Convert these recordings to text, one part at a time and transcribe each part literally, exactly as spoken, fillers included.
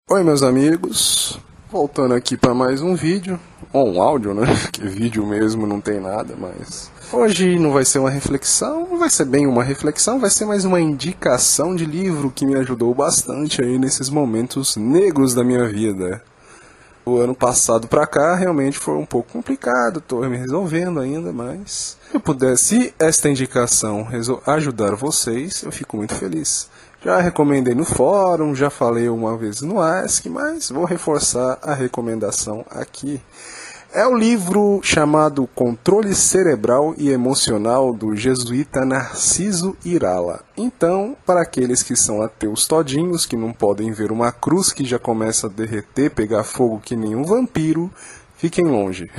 Oi meus amigos, voltando aqui para mais um vídeo, ou um áudio, né, que vídeo mesmo não tem nada, mas hoje não vai ser uma reflexão, não vai ser bem uma reflexão, vai ser mais uma indicação de livro que me ajudou bastante aí nesses momentos negros da minha vida. O ano passado pra cá realmente foi um pouco complicado, tô me resolvendo ainda, mas se eu pudesse esta indicação ajudar vocês, eu fico muito feliz. Já recomendei no fórum, já falei uma vez no Ask, mas vou reforçar a recomendação aqui. É o livro chamado Controle Cerebral e Emocional do jesuíta Narciso Irala. Então, para aqueles que são ateus todinhos, que não podem ver uma cruz que já começa a derreter, pegar fogo que nem um vampiro, fiquem longe.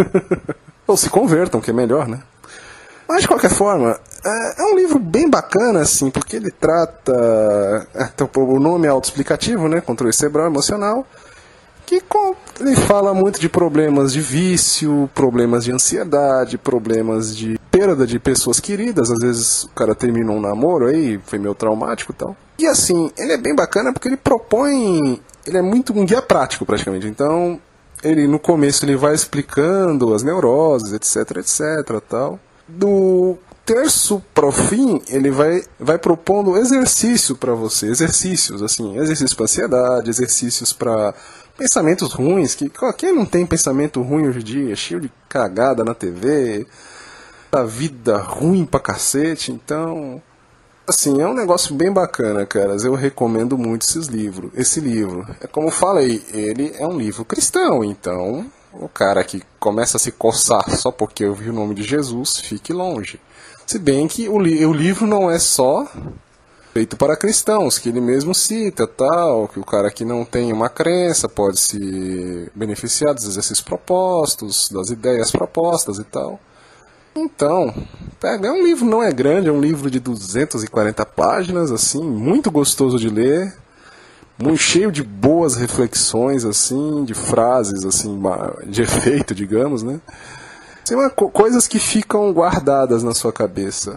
Ou se convertam, que é melhor, né? Mas, de qualquer forma, é um livro bem bacana, assim, porque ele trata... O nome é autoexplicativo, né? Controle cerebral e emocional. Que ele fala muito de problemas de vício, problemas de ansiedade, problemas de perda de pessoas queridas. Às vezes o cara termina um namoro aí, foi meio traumático e tal. E assim, ele é bem bacana porque ele propõe... Ele é muito um guia prático, praticamente. Então, ele no começo ele vai explicando as neuroses, etc, etc, tal. Do terço para o fim, ele vai, vai propondo exercício para você, exercícios, assim, exercícios para ansiedade, exercícios para pensamentos ruins, que quem não tem pensamento ruim hoje em dia, cheio de cagada na T V, da vida ruim pra cacete, então, assim, é um negócio bem bacana, caras, eu recomendo muito esses livros, esse livro, é como eu falei, ele é um livro cristão, então... O cara que começa a se coçar só porque eu vi o nome de Jesus, fique longe. Se bem que o, li o livro não é só feito para cristãos, que ele mesmo cita, tal, que o cara que não tem uma crença pode se beneficiar dos exercícios propostos, das ideias propostas e tal. Então, pega, é um livro, não é grande, é um livro de duzentas e quarenta páginas, assim, muito gostoso de ler. Muito cheio de boas reflexões, assim, de frases, assim, de efeito, digamos, né? Assim, uma, coisas que ficam guardadas na sua cabeça.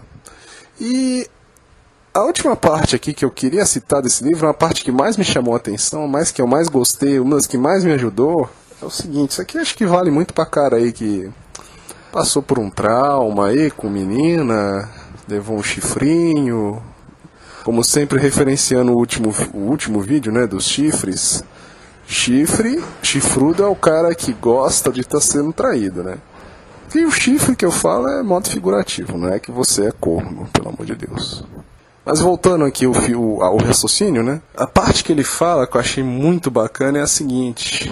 E a última parte aqui que eu queria citar desse livro, uma parte que mais me chamou a atenção, mais que eu mais gostei, uma das que mais me ajudou, é o seguinte, isso aqui acho que vale muito pra cara aí que passou por um trauma aí com menina, levou um chifrinho... Como sempre, referenciando o último, o último vídeo, né, dos chifres. Chifre, chifrudo é o cara que gosta de estar sendo traído, né? E o chifre que eu falo é modo figurativo, não é que você é corno, pelo amor de Deus. Mas voltando aqui ao, ao, ao raciocínio, né? A parte que ele fala, que eu achei muito bacana, é a seguinte.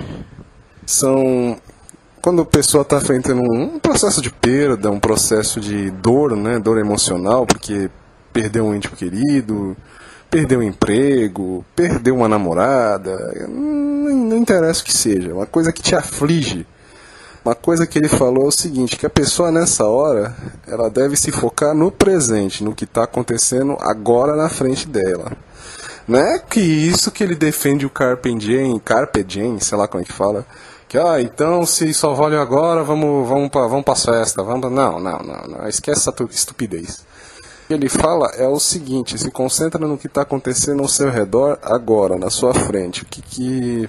São... Quando a pessoa está enfrentando um processo de perda, um processo de dor, né, dor emocional, porque... Perdeu um ente querido, perdeu um emprego, perdeu uma namorada, não, não interessa o que seja, uma coisa que te aflige. Uma coisa que ele falou é o seguinte, que a pessoa nessa hora, ela deve se focar no presente, no que está acontecendo agora na frente dela. Não é que isso que ele defende o Carpe Diem, Carpe Diem, sei lá como é que fala, que, ah, então se só vale agora, vamos, vamos para vamos as festas, vamos... Não, não, não, não, esquece essa estupidez. O que ele fala é o seguinte, se concentra no que está acontecendo ao seu redor agora, na sua frente. O que que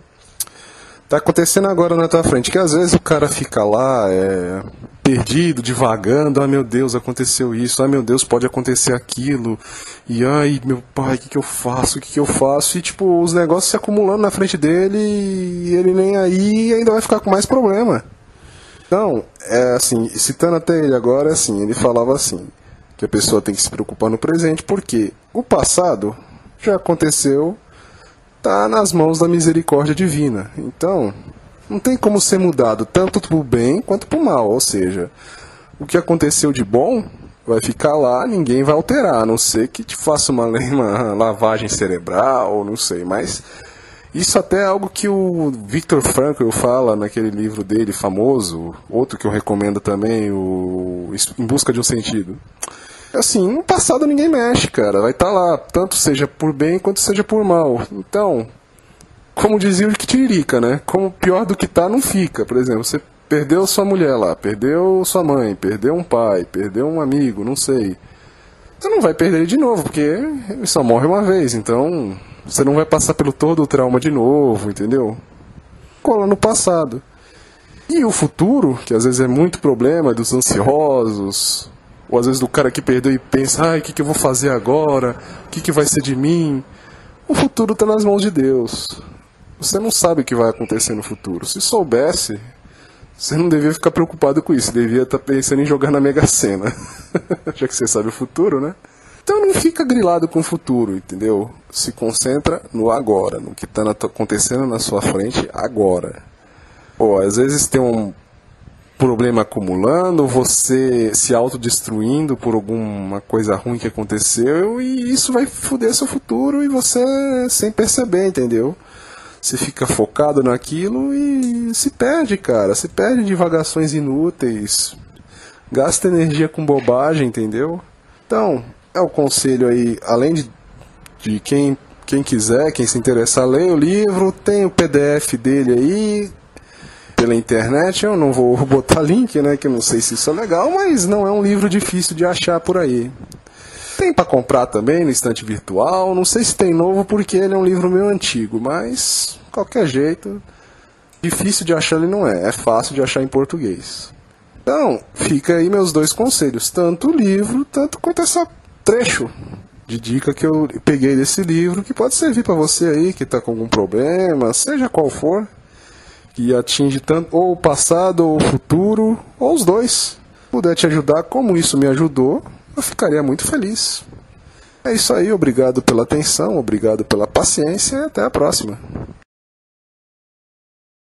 está acontecendo agora na tua frente? Que às vezes o cara fica lá, é, perdido, divagando, ah meu Deus, aconteceu isso, ah meu Deus, pode acontecer aquilo, e ai meu pai, o que que eu faço, o que que eu faço? E tipo, os negócios se acumulando na frente dele e ele nem aí ainda vai ficar com mais problema. Então, é assim, citando até ele agora, assim, ele falava assim, que a pessoa tem que se preocupar no presente, porque o passado já aconteceu, está nas mãos da misericórdia divina. Então, não tem como ser mudado tanto para o bem quanto para o mal. Ou seja, o que aconteceu de bom vai ficar lá, ninguém vai alterar, a não ser que te faça uma, uma lavagem cerebral, não sei. Mas isso até é algo que o Viktor Frankl fala naquele livro dele famoso, outro que eu recomendo também, o Em Busca de um Sentido. Assim, no passado ninguém mexe, cara. Vai estar lá, tanto seja por bem quanto seja por mal. Então, como dizia o Tiririca, né? Como pior do que tá, não fica. Por exemplo, você perdeu sua mulher lá, perdeu sua mãe, perdeu um pai, perdeu um amigo, não sei. Você não vai perder ele de novo, porque ele só morre uma vez. Então, Você não vai passar pelo todo o trauma de novo, entendeu? Cola no passado. E o futuro, que às vezes é muito problema dos ansiosos, ou às vezes do cara que perdeu e pensa, ai, o que, que eu vou fazer agora? O que, que vai ser de mim? O futuro está nas mãos de Deus. Você não sabe o que vai acontecer no futuro. Se soubesse, você não devia ficar preocupado com isso. Você devia estar pensando em jogar na Mega Sena. Já que você sabe o futuro, né? Então não fica grilado com o futuro, entendeu? Se concentra no agora, no que está acontecendo na sua frente agora. Pô, às vezes tem um problema acumulando, você se autodestruindo por alguma coisa ruim que aconteceu, e isso vai foder seu futuro e você sem perceber, entendeu? Você fica focado naquilo e se perde, cara. Se perde em divagações inúteis. Gasta energia com bobagem, entendeu? Então, é o conselho aí, além de, de quem, quem quiser, quem se interessar, leia o livro, tem o P D F dele aí pela internet. Eu não vou botar link, né, que eu não sei se isso é legal, mas não é um livro difícil de achar por aí. Tem para comprar também no estante virtual, não sei se tem novo porque ele é um livro meio antigo, mas qualquer jeito, difícil de achar ele não é, é fácil de achar em português. Então, fica aí meus dois conselhos, tanto o livro, tanto quanto esse trecho de dica que eu peguei desse livro, que pode servir para você aí que está com algum problema, seja qual for, que atinge tanto ou o passado ou o futuro, ou os dois. Se puder te ajudar como isso me ajudou, eu ficaria muito feliz. É isso aí, obrigado pela atenção, obrigado pela paciência e até a próxima.